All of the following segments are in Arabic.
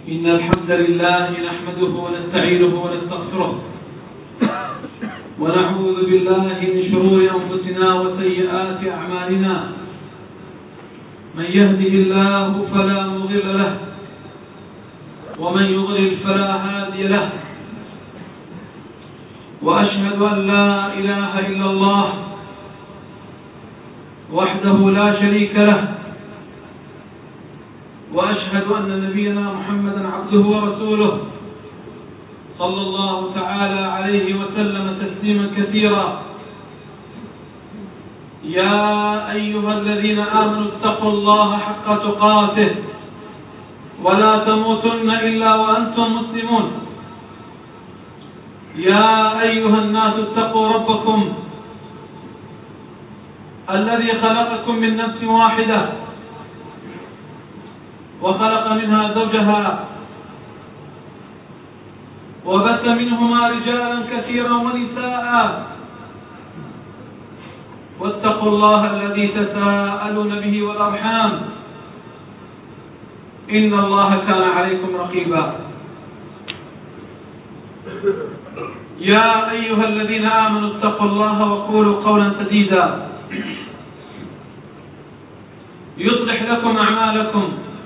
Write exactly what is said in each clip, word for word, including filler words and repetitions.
إن الحمد لله نحمده ونستعينه ونستغفره ونعوذ بالله من شرور أنفسنا وسيئات أعمالنا. من يهده الله فلا مضل له ومن يضلل فلا هادي له، وأشهد أن لا إله إلا الله وحده لا شريك له، وأشهد أن نبينا محمدا عبده ورسوله صلى الله تعالى عليه وسلم تسليما كثيرا. يا أيها الذين آمنوا اتقوا الله حق تقاته ولا تموتن إلا وأنتم مسلمون. يا أيها الناس اتقوا ربكم الذي خلقكم من نفس واحدة وخلق منها زوجها وبث منهما رجالا كثيرا ونساء، واتقوا الله الذي تساءلون به والأرحام إن الله كان عليكم رقيبا. يا أيها الذين آمنوا اتقوا الله وقولوا قولا سديدا يصلح لكم أعمالكم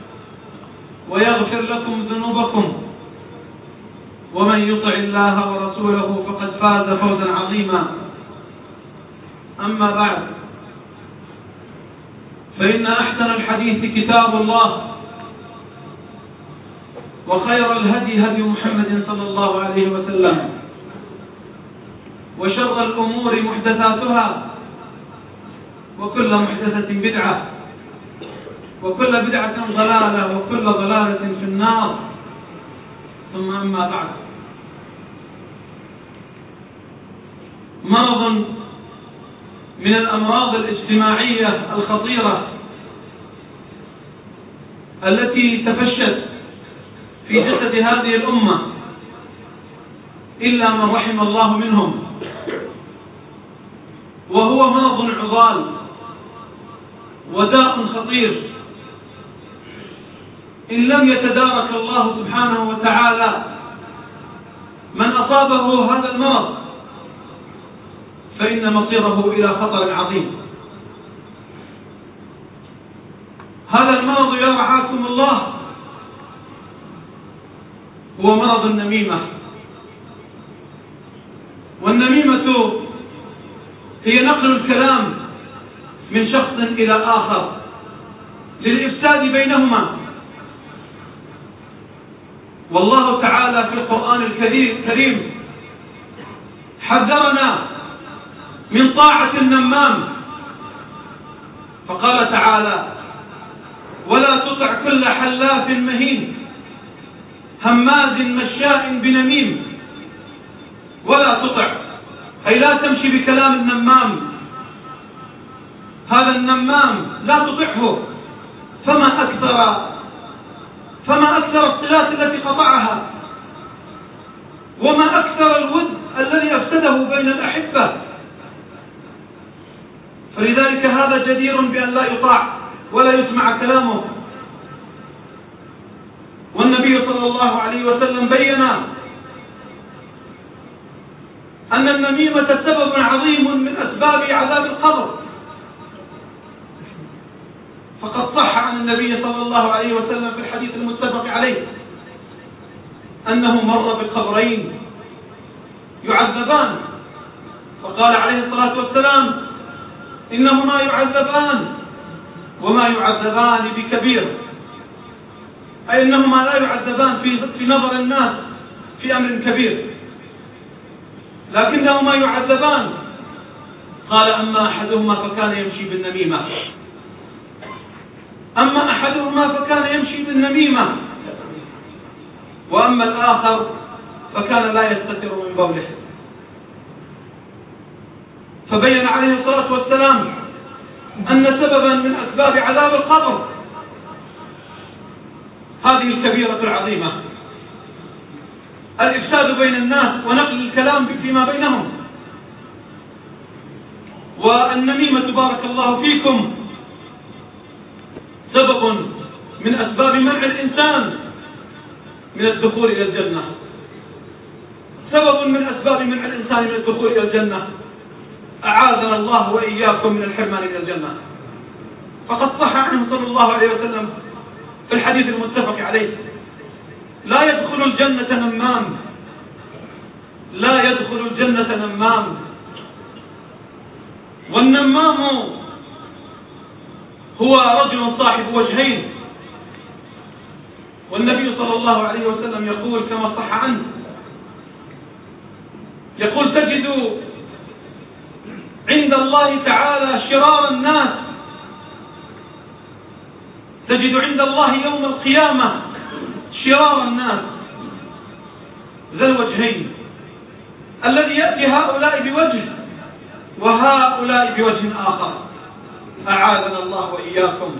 ويغفر لكم ذنوبكم، ومن يطع الله ورسوله فقد فاز فوزا عظيما. أما بعد، فإن أحسن الحديث كتاب الله، وخير الهدي هدي محمد صلى الله عليه وسلم، وشر الأمور محدثاتها، وكل محدثة بدعة، وكل بدعة ضلالة، وكل ضلالة في النار. ثم أما بعد، مرض من الأمراض الاجتماعية الخطيرة التي تفشت في جسد هذه الأمة إلا من رحم الله منهم، وهو مرض عضال وداء خطير إن لم يتدارك الله سبحانه وتعالى من أصابه هذا المرض فإن مصيره إلى خطر عظيم. هذا المرض يا رعاكم الله هو مرض النميمة. والنميمة هي نقل الكلام من شخص إلى آخر للإفساد بينهما. والله تعالى في القرآن الكريم حذرنا من طاعة النمام، فقال تعالى: ولا تطع كل حلاف مهين هماز مشاء بنميم. ولا تطع أي لا تمشي بكلام النمام. هذا النمام لا تطعه، فما أكثر فما أكثر الصلات التي قطعها، وما أكثر الود الذي أفسده بين الأحبة. فلذلك هذا جدير بأن لا يطاع ولا يسمع كلامه. والنبي صلى الله عليه وسلم بين أن النميمة سبب عظيم من أسباب عذاب القبر، فقد صح عن النبي صلى الله عليه وسلم في الحديث المتفق عليه أنه مر بقبرين يعذبان، فقال عليه الصلاة والسلام: إنهما يعذبان وما يعذبان بكبير، أي إنهما لا يعذبان في في نظر الناس في أمر كبير، لكنهما يعذبان. قال: أما أحدهما فكان يمشي بالنميمة أما أحدهما فكان يمشي بالنميمة وأما الآخر فكان لا يستتر من بوله. فبين عليه الصلاة والسلام أن سببا من أسباب عذاب القبر هذه الكبيرة العظيمة، الإفساد بين الناس ونقل الكلام فيما بينهم. والنميمة بارك الله فيكم سبب من أسباب منع الإنسان من الدخول إلى الجنة، سبب من أسباب منع الإنسان من الدخول إلى الجنة. أعاذنا الله وإياكم من الحرمان من الجنة. فقد صح عنه صلى الله عليه وسلم في الحديث المتفق عليه: لا يدخل الجنة نمام، لا يدخل الجنة نمام. والنمام هو رجل صاحب وجهين، والنبي صلى الله عليه وسلم يقول كما صح عنه، يقول: تجد عند الله تعالى شرار الناس، تجد عند الله يوم القيامة شرار الناس ذا الوجهين، الذي يأتي هؤلاء بوجه وهؤلاء بوجه آخر، أعاذنا الله وإياكم.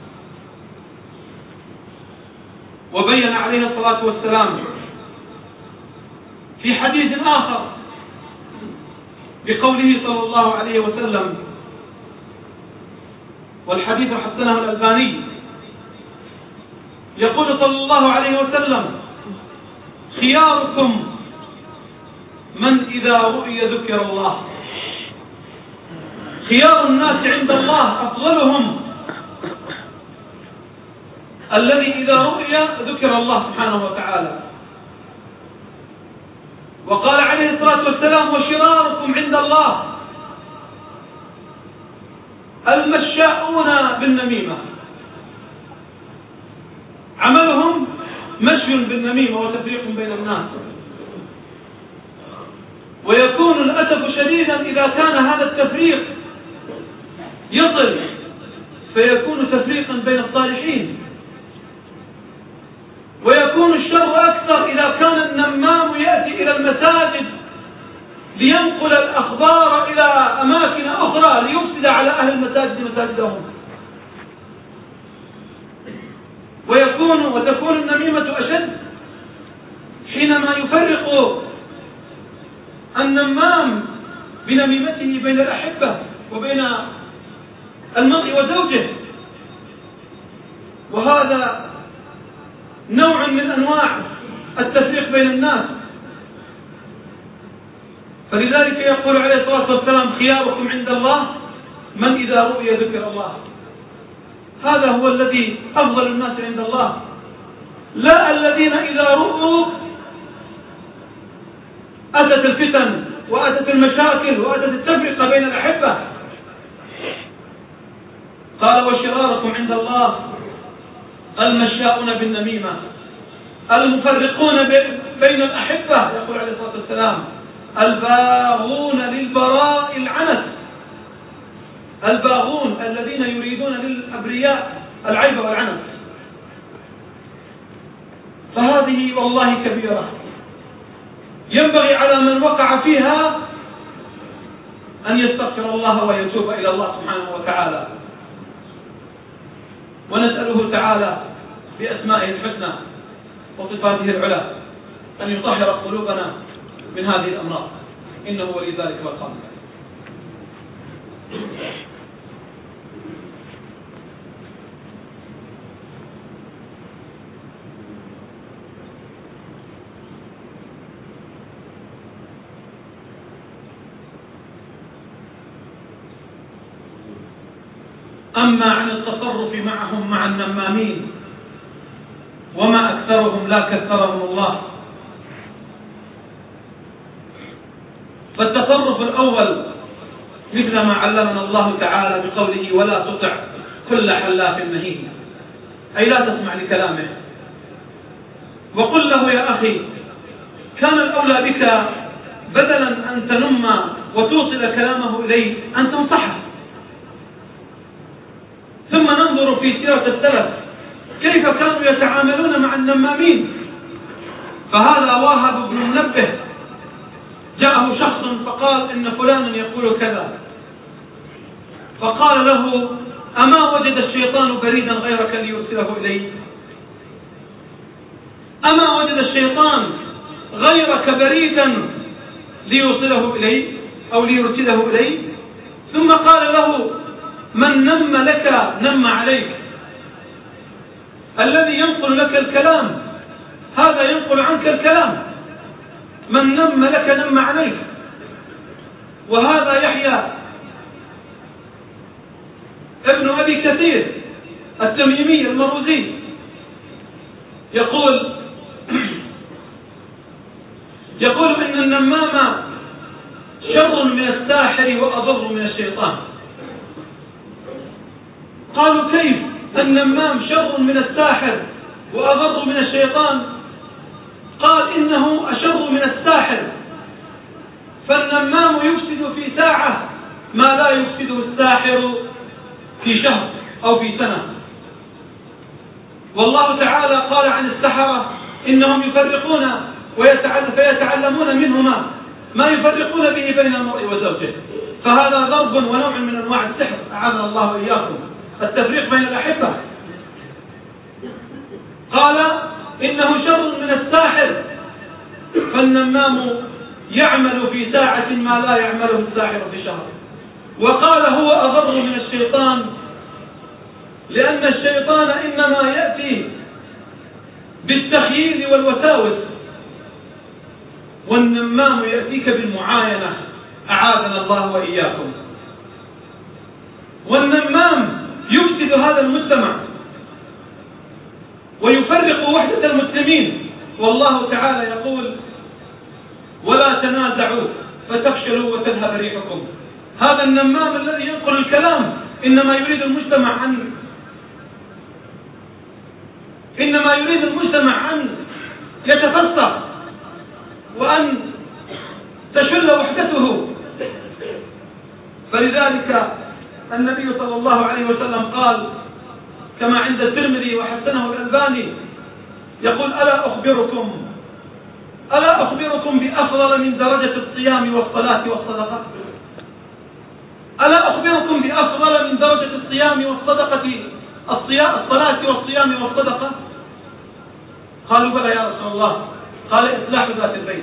وبين عليه الصلاة والسلام في حديث آخر بقوله صلى الله عليه وسلم، والحديث حسنه الألباني، يقول صلى الله عليه وسلم: خياركم من إذا رؤي ذكر الله. خيار الناس عند الله أفضلهم الذي إذا رؤي ذكر الله سبحانه وتعالى. وقال عليه الصلاة والسلام: وشراركم عند الله المشاؤون بالنميمة، عملهم مشي بالنميمة وتفريق بين الناس. ويكون الأسف شديدا إذا كان هذا التفريق يصل فيكون تفريقا بين الصالحين، ويكون الشر أكثر إذا كان النمام يأتي إلى المساجد لينقل الأخبار إلى أماكن أخرى ليفسد على أهل المساجد مساجدهم. ويكون وتكون النميمة أشد حينما يفرق النمام بنميمته بين الأحبة وبين المرء وزوجه، وهذا نوع من أنواع التفريق بين الناس. فلذلك يقول عليه الصلاة والسلام: خياركم عند الله من إذا رؤي ذكر الله. هذا هو الذي أفضل الناس عند الله، لا الذين إذا رؤوا أتت الفتن وأتت المشاكل وأتت التفرقة بين الأحبة. قال: وشراركم عند الله المشاؤون بالنميمة، المفرقون بين الأحبة. يقول عليه الصلاة والسلام: الباغون للبراء العنت، الباغون الذين يريدون للأبرياء العيب والعنت. فهذه والله كبيرة ينبغي على من وقع فيها أن يستغفر الله ويتوب إلى الله سبحانه وتعالى، ونسأله تعالى بأسمائه الحسنى وصفاته العلى أن يطهر قلوبنا من هذه الأمراض، إنه ولي ذلك والقادر. أما عن التصرف معهم مع النمامين وما أكثرهم لا كثرهم الله، فالتصرف الأول مثل ما علمنا الله تعالى بقوله: ولا تطع كل حلاف مهين، أي لا تسمع لكلامه، وقل له: يا أخي، كان الأولى بك بدلا أن تنم وتوصل كلامه إليه أن تنصحه. ثم ننظر في سيرة السلف كيف كانوا يتعاملون مع النمامين. فهذا واهب بن منبه جاءه شخص فقال: إن فلانا يقول كذا، فقال له: أما وجد الشيطان بريدا غيرك ليرسله إليه؟ أما وجد الشيطان غيرك بريدا ليوصله إليه أو ليرسله إليه؟ ثم قال له: من نم لك نم عليك، الذي ينقل لك الكلام هذا ينقل عنك الكلام، من نم لك نم عليك. وهذا يحيى ابن أبي كثير التميمي المروزي يقول يقول إن النمام شر من الساحر وأضر من الشيطان. قالوا كيف النمام شر من الساحر وأضر من الشيطان؟ قال إنه أشر من الساحر، فالنمام يفسد في ساعة ما لا يفسده الساحر في شهر أو في سنة. والله تعالى قال عن السحرة إنهم يفرقون فيتعلمون منهما ما يفرقون به بين المرء وزوجه، فهذا ضرب ونوع من أنواع السحر، أعاذنا الله وإياكم، التفريق بين الأحبة. قال إنه شر من الساحر، فالنمام يعمل في ساعة ما لا يعمله الساحر في شهر. وقال هو أضر من الشيطان، لأن الشيطان إنما يأتي بالتخييل والوساوس، والنمام يأتيك بالمعاينة، أعاذنا الله وإياكم. والنمام يفسد هذا المجتمع ويفرق وحدة المسلمين. والله تعالى يقول ولا تنازعوا فتفشلوا وتذهب ريحكم. هذا النمام الذي ينقل الكلام إنما يريد المجتمع أن إنما يريد المجتمع أن يتفسق وأن تشل وحدته. فلذلك النبي صلى الله عليه وسلم قال كما عند الترمذي وحسنه الألباني، يقول ألا أخبركم ألا أخبركم بأفضل من درجة الصيام والصلاة والصدقة؟ ألا أخبركم بأفضل من درجة الصيام والصدقة الصلاة والصيام والصدقة؟ قالوا بلى يا رسول الله. قال إصلاح ذات البين،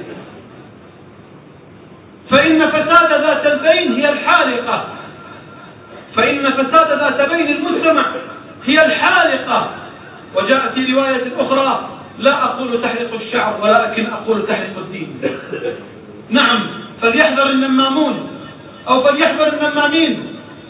فإن فساد ذات البين هي الحالقة فإن فساد ذات بين المجتمع هي الحالقة. وجاء في رواية أخرى لا أقول تحرق الشعر ولكن أقول تحرق الدين. نعم، فليحذر النمامون أو فليحذر النمامين،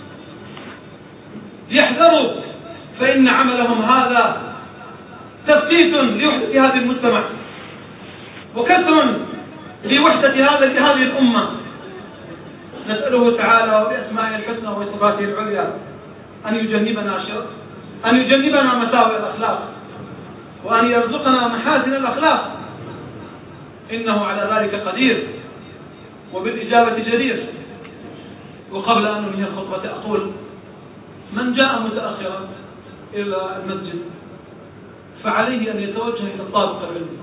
ليحذروا، فإن عملهم هذا تفتيت لوحدة هذا المجتمع وكسر لوحدة هذا هذه الأمة. نسأله تعالى وبأسمائه الحسنى وصفاته العليا أن يجنبنا شر أن يجنبنا مساوئ الأخلاق وأن يرزقنا محاسن الأخلاق، إنه على ذلك قدير وبالإجابة جدير. وقبل أن أنهي الخطبة أقول من جاء متأخرا إلى المسجد فعليه أن يتوجه إلى الطابق العلمي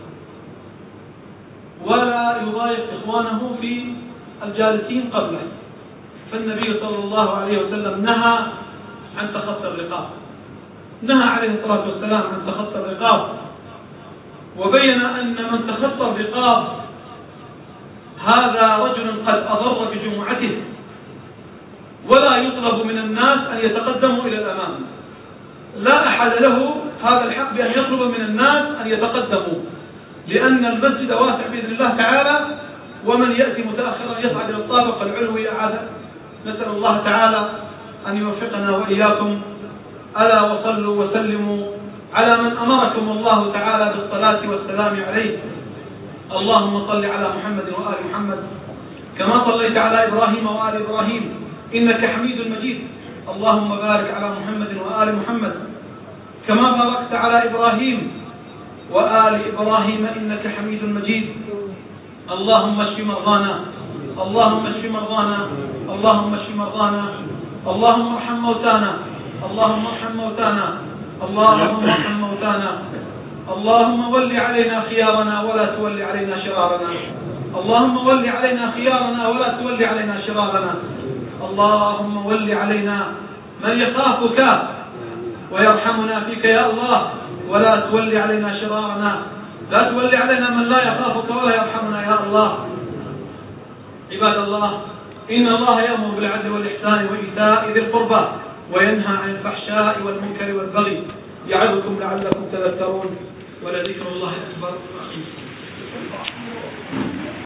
ولا يضايق إخوانه في الجالسين قبله، فالنبي صلى الله عليه وسلم نهى عن تخطي الرقاب، نهى عليه الصلاة والسلام عن تخطي الرقاب، وبين أن من تخطى الرقاب هذا رجل قد أضر بجمعته، ولا يطلب من الناس أن يتقدموا إلى الأمام، لا أحد له هذا الحق بأن يطلب من الناس أن يتقدموا، لأن المسجد واسع بإذن الله تعالى، ومن يأتي متأخرا يصعد إلى الطابق العلوي أعاذ. نسأل الله تعالى أن يوفقنا وإياكم. ألا وصلوا وسلموا على من أمركم الله تعالى بالصلاة والسلام عليه. اللهم صل على محمد وآل محمد كما صليت على إبراهيم وآل إبراهيم إنك حميد مجيد. اللهم بارك على محمد وآل محمد كما باركت على إبراهيم وآل إبراهيم إنك حميد مجيد. اللهم اشف مرضانا اللهم اشف مرضانا اللهم اشف مرضانا اللهم ارحم موتانا اللهم ارحم موتانا اللهم ارحم موتانا اللهم ول علينا خيارنا ولا تول علينا شرارنا اللهم ول علينا خيارنا ولا تول علينا شرارنا اللهم ول علينا من يخافك ويرحمنا فيك يا الله ولا تول علينا شرارنا لا تولي علينا من لا يخافك ولا يرحمنا يا الله. عباد الله، إن الله يأمر بالعدل والإحسان وإيتاء ذي القربى وينهى عن الفحشاء والمنكر والبغي يعظكم لعلكم تذكرون. ولذكر الله أكبر.